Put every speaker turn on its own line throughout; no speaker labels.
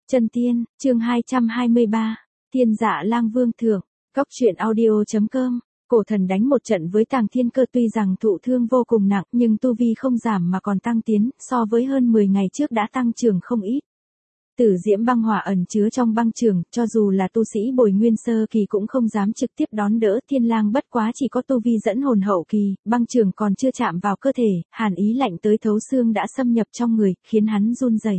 Chân tiên, chương 223. Thiên Dạ Lang Vương thượng. Cóc truyện audio.com. Cổ thần đánh một trận với Tàng Thiên Cơ, tuy rằng thụ thương vô cùng nặng nhưng tu vi không giảm mà còn tăng tiến, so với hơn 10 ngày trước đã tăng trưởng không ít. Tử diễm băng hỏa ẩn chứa trong băng trường, cho dù là tu sĩ bồi nguyên sơ kỳ cũng không dám trực tiếp đón đỡ. Thiên Lang bất quá chỉ có tu vi dẫn hồn hậu kỳ, băng trường còn chưa chạm vào cơ thể, hàn ý lạnh tới thấu xương đã xâm nhập trong người, khiến hắn run rẩy.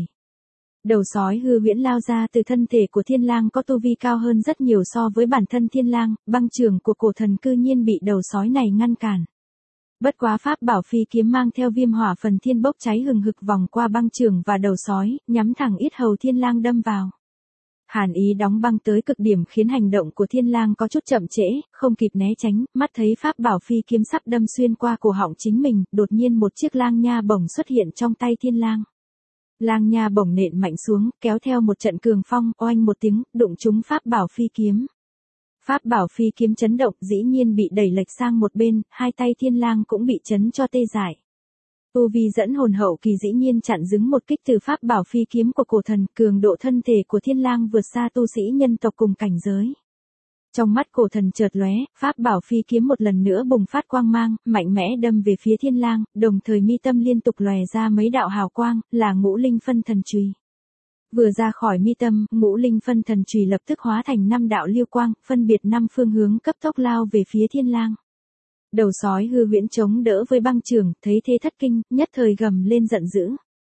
Đầu sói hư huyễn lao ra từ thân thể của Thiên Lang có tu vi cao hơn rất nhiều so với bản thân Thiên Lang, băng trường của cổ thần cư nhiên bị đầu sói này ngăn cản. Bất quá pháp bảo phi kiếm mang theo viêm hỏa phần thiên bốc cháy hừng hực vòng qua băng trường và đầu sói, nhắm thẳng yết hầu Thiên Lang đâm vào. Hàn ý đóng băng tới cực điểm khiến hành động của Thiên Lang có chút chậm trễ, không kịp né tránh, mắt thấy pháp bảo phi kiếm sắp đâm xuyên qua cổ họng chính mình, đột nhiên một chiếc lang nha bổng xuất hiện trong tay Thiên Lang. Lang nha bổng nện mạnh xuống, kéo theo một trận cường phong, oanh một tiếng, đụng trúng pháp bảo phi kiếm. Pháp bảo phi kiếm chấn động, dĩ nhiên bị đẩy lệch sang một bên, hai tay Thiên Lang cũng bị chấn cho tê dại. Tu vi dẫn hồn hậu kỳ dĩ nhiên chặn đứng một kích từ pháp bảo phi kiếm của cổ thần, cường độ thân thể của Thiên Lang vượt xa tu sĩ nhân tộc cùng cảnh giới. Trong mắt cổ thần chợt lóe, pháp bảo phi kiếm một lần nữa bùng phát quang mang, mạnh mẽ đâm về phía Thiên Lang, đồng thời mi tâm liên tục lóe ra mấy đạo hào quang, là ngũ linh phân thần chùy. Vừa ra khỏi mi tâm, ngũ linh phân thần chùy lập tức hóa thành 5 đạo lưu quang, phân biệt 5 phương hướng cấp tốc lao về phía Thiên Lang. Đầu sói hư huyễn chống đỡ với băng trường, thấy thế thất kinh, nhất thời gầm lên giận dữ.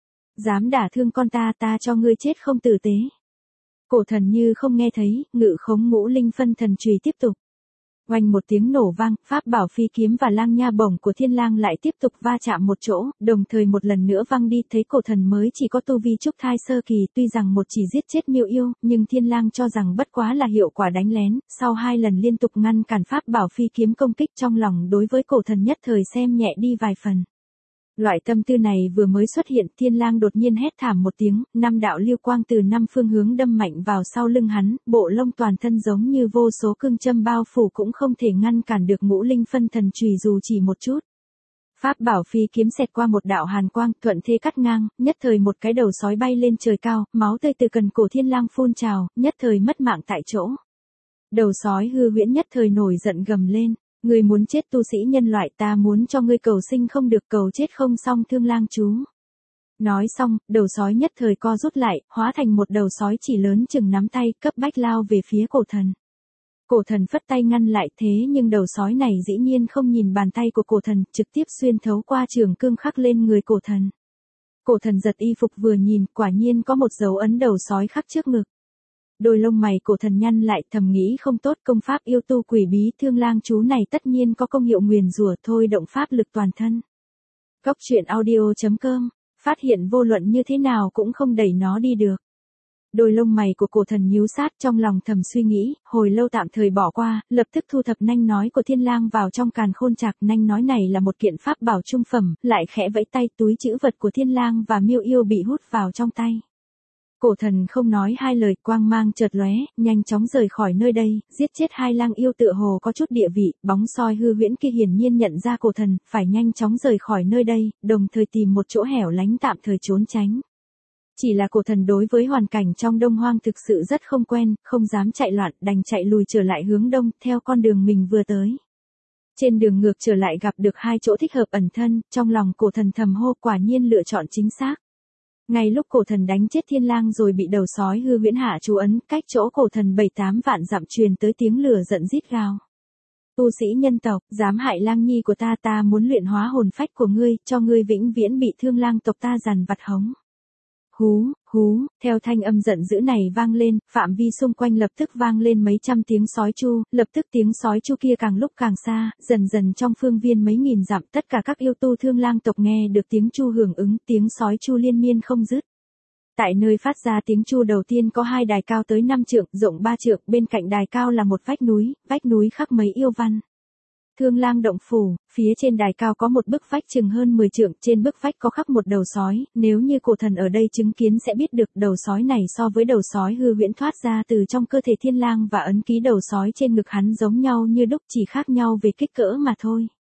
Dám đả thương con ta, ta cho ngươi chết không tử tế. Cổ thần như không nghe thấy, ngự khống ngũ linh phân thần chùy tiếp tục. Oanh một tiếng nổ vang, pháp bảo phi kiếm và lang nha bổng của Thiên Lang lại tiếp tục va chạm một chỗ, đồng thời một lần nữa văng đi. Thấy cổ thần mới chỉ có tu vi trúc thai sơ kỳ, tuy rằng một chỉ giết chết miêu yêu, nhưng Thiên Lang cho rằng bất quá là hiệu quả đánh lén, sau 2 lần liên tục ngăn cản pháp bảo phi kiếm công kích, trong lòng đối với cổ thần nhất thời xem nhẹ đi vài phần. Loại tâm tư này vừa mới xuất hiện, Thiên Lang đột nhiên hét thảm một tiếng, 5 đạo lưu quang từ 5 phương hướng đâm mạnh vào sau lưng hắn, bộ lông toàn thân giống như vô số cương châm bao phủ cũng không thể ngăn cản được ngũ linh phân thần chùy dù chỉ một chút. Pháp bảo phi kiếm xẹt qua một đạo hàn quang, thuận thế cắt ngang, nhất thời một cái đầu sói bay lên trời cao, máu tươi từ cần cổ Thiên Lang phun trào, nhất thời mất mạng tại chỗ. Đầu sói hư huyễn nhất thời nổi giận gầm lên. Ngươi muốn chết tu sĩ nhân loại, ta muốn cho ngươi cầu sinh không được, cầu chết không xong Thương Lang chú. Nói xong, đầu sói nhất thời co rút lại, hóa thành một đầu sói chỉ lớn chừng nắm tay, cấp bách lao về phía cổ thần. Cổ thần phất tay ngăn lại, thế nhưng đầu sói này dĩ nhiên không nhìn bàn tay của cổ thần, trực tiếp xuyên thấu qua trường cương khắc lên người cổ thần. Cổ thần giật y phục vừa nhìn, quả nhiên có một dấu ấn đầu sói khắc trước ngực. Đôi lông mày cổ thần nhăn lại, thầm nghĩ không tốt, công pháp yêu tu quỷ bí Thương Lang chú này tất nhiên có công hiệu nguyền rủa, thôi động pháp lực toàn thân. Cóc truyện audio.com. Phát hiện vô luận như thế nào cũng không đẩy nó đi được. Đôi lông mày của cổ thần nhíu sát, trong lòng thầm suy nghĩ, hồi lâu tạm thời bỏ qua, lập tức thu thập nanh nói của Thiên Lang vào trong càn khôn trạc. Nanh nói này là một kiện pháp bảo trung phẩm, lại khẽ vẫy tay, túi trữ vật của Thiên Lang và miêu yêu bị hút vào trong tay. Cổ thần không nói hai lời, quang mang chợt lóe, nhanh chóng rời khỏi nơi đây, giết chết 2 lang yêu tựa hồ có chút địa vị, bóng soi hư huyễn kia hiển nhiên nhận ra cổ thần, phải nhanh chóng rời khỏi nơi đây, đồng thời tìm một chỗ hẻo lánh tạm thời trốn tránh. Chỉ là cổ thần đối với hoàn cảnh trong Đông Hoang thực sự rất không quen, không dám chạy loạn, đành chạy lùi trở lại hướng đông, theo con đường mình vừa tới. Trên đường ngược trở lại gặp được 2 chỗ thích hợp ẩn thân, trong lòng cổ thần thầm hô, quả nhiên lựa chọn chính xác. Ngay lúc cổ thần đánh chết Thiên Lang rồi bị đầu sói hư huyễn hạ chú ấn, cách chỗ cổ thần 7-8 vạn dặm truyền tới tiếng lửa giận rít gào. Tu sĩ nhân tộc, dám hại Lang nhi của ta, ta muốn luyện hóa hồn phách của ngươi, cho ngươi vĩnh viễn bị Thương Lang tộc ta dằn vặt hống. Hú, hú, theo thanh âm giận dữ này vang lên, phạm vi xung quanh lập tức vang lên mấy trăm tiếng sói chu, lập tức tiếng sói chu kia càng lúc càng xa, dần dần trong phương viên mấy nghìn dặm, tất cả các yêu tu Thương Lang tộc nghe được tiếng chu hưởng ứng, tiếng sói chu liên miên không dứt. Tại nơi phát ra tiếng chu đầu tiên có 2 đài cao tới 5 trượng, rộng 3 trượng, bên cạnh đài cao là một vách núi khắc mấy yêu văn. Thương Lang động phủ, phía trên đài cao có một bức vách chừng hơn 10 trượng, trên bức vách có khắc một đầu sói, nếu như cổ thần ở đây chứng kiến sẽ biết được đầu sói này so với đầu sói hư huyễn thoát ra từ trong cơ thể Thiên Lang và ấn ký đầu sói trên ngực hắn giống nhau như đúc, chỉ khác nhau về kích cỡ mà thôi.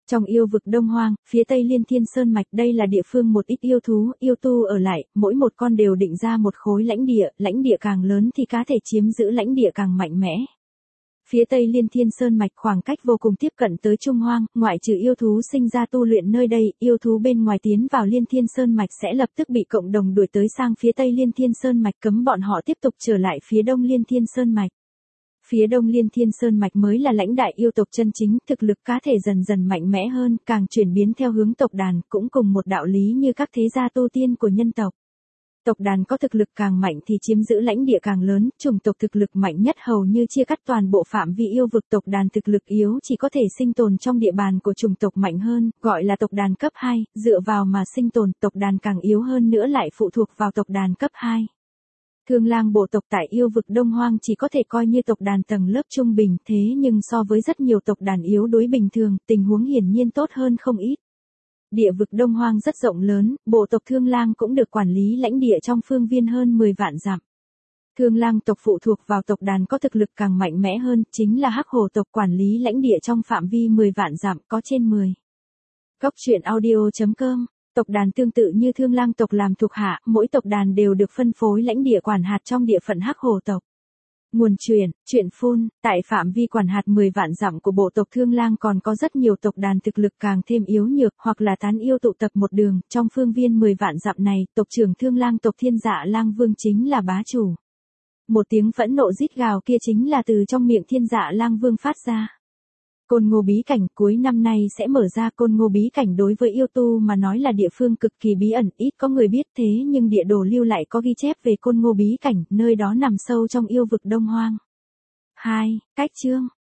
Trong yêu vực Đông Hoang, phía tây Liên Thiên Sơn Mạch đây là địa phương một ít yêu thú, yêu tu ở lại, mỗi một con đều định ra một khối lãnh địa càng lớn thì cá thể chiếm giữ lãnh địa càng mạnh mẽ. Phía tây Liên Thiên Sơn Mạch khoảng cách vô cùng tiếp cận tới Trung Hoang, ngoại trừ yêu thú sinh ra tu luyện nơi đây, yêu thú bên ngoài tiến vào Liên Thiên Sơn Mạch sẽ lập tức bị cộng đồng đuổi tới sang phía tây Liên Thiên Sơn Mạch cấm bọn họ tiếp tục trở lại phía đông Liên Thiên Sơn Mạch. Phía đông Liên Thiên Sơn Mạch mới là lãnh đại yêu tộc chân chính, thực lực cá thể dần dần mạnh mẽ hơn, càng chuyển biến theo hướng tộc đàn, cũng cùng một đạo lý như các thế gia tu tiên của nhân tộc. Tộc đàn có thực lực càng mạnh thì chiếm giữ lãnh địa càng lớn, chủng tộc thực lực mạnh nhất hầu như chia cắt toàn bộ phạm vi yêu vực, tộc đàn thực lực yếu chỉ có thể sinh tồn trong địa bàn của chủng tộc mạnh hơn, gọi là tộc đàn cấp 2, dựa vào mà sinh tồn, tộc đàn càng yếu hơn nữa lại phụ thuộc vào tộc đàn cấp 2. Thương lang bộ tộc tại yêu vực Đông Hoang chỉ có thể coi như tộc đàn tầng lớp trung bình, thế nhưng so với rất nhiều tộc đàn yếu đuối bình thường, tình huống hiển nhiên tốt hơn không ít. Địa vực Đông Hoang rất rộng lớn, bộ tộc Thương Lang cũng được quản lý lãnh địa trong phương viên hơn 10 vạn dặm. Thương Lang tộc phụ thuộc vào tộc đàn có thực lực càng mạnh mẽ hơn, chính là Hắc Hổ tộc quản lý lãnh địa trong phạm vi 10 vạn dặm, có trên 10. Góc truyện audio.com. Tộc đàn tương tự như Thương Lang tộc làm thuộc hạ, mỗi tộc đàn đều được phân phối lãnh địa quản hạt trong địa phận Hắc Hổ tộc. Nguồn truyện phun, tại phạm vi quản hạt 10 vạn dặm của bộ tộc Thương Lang còn có rất nhiều tộc đàn thực lực càng thêm yếu nhược, hoặc là tán yêu tụ tập một đường, trong phương viên 10 vạn dặm này, tộc trưởng Thương Lang tộc Thiên Dạ Lang Vương chính là bá chủ. Một tiếng phẫn nộ rít gào kia chính là từ trong miệng Thiên Dạ Lang Vương phát ra. Côn Ngô bí cảnh cuối năm nay sẽ mở ra. Côn Ngô bí cảnh đối với yêu tu mà nói là địa phương cực kỳ bí ẩn, ít có người biết, thế nhưng địa đồ lưu lại có ghi chép về Côn Ngô bí cảnh, nơi đó nằm sâu trong yêu vực Đông Hoang. 2. Cách chương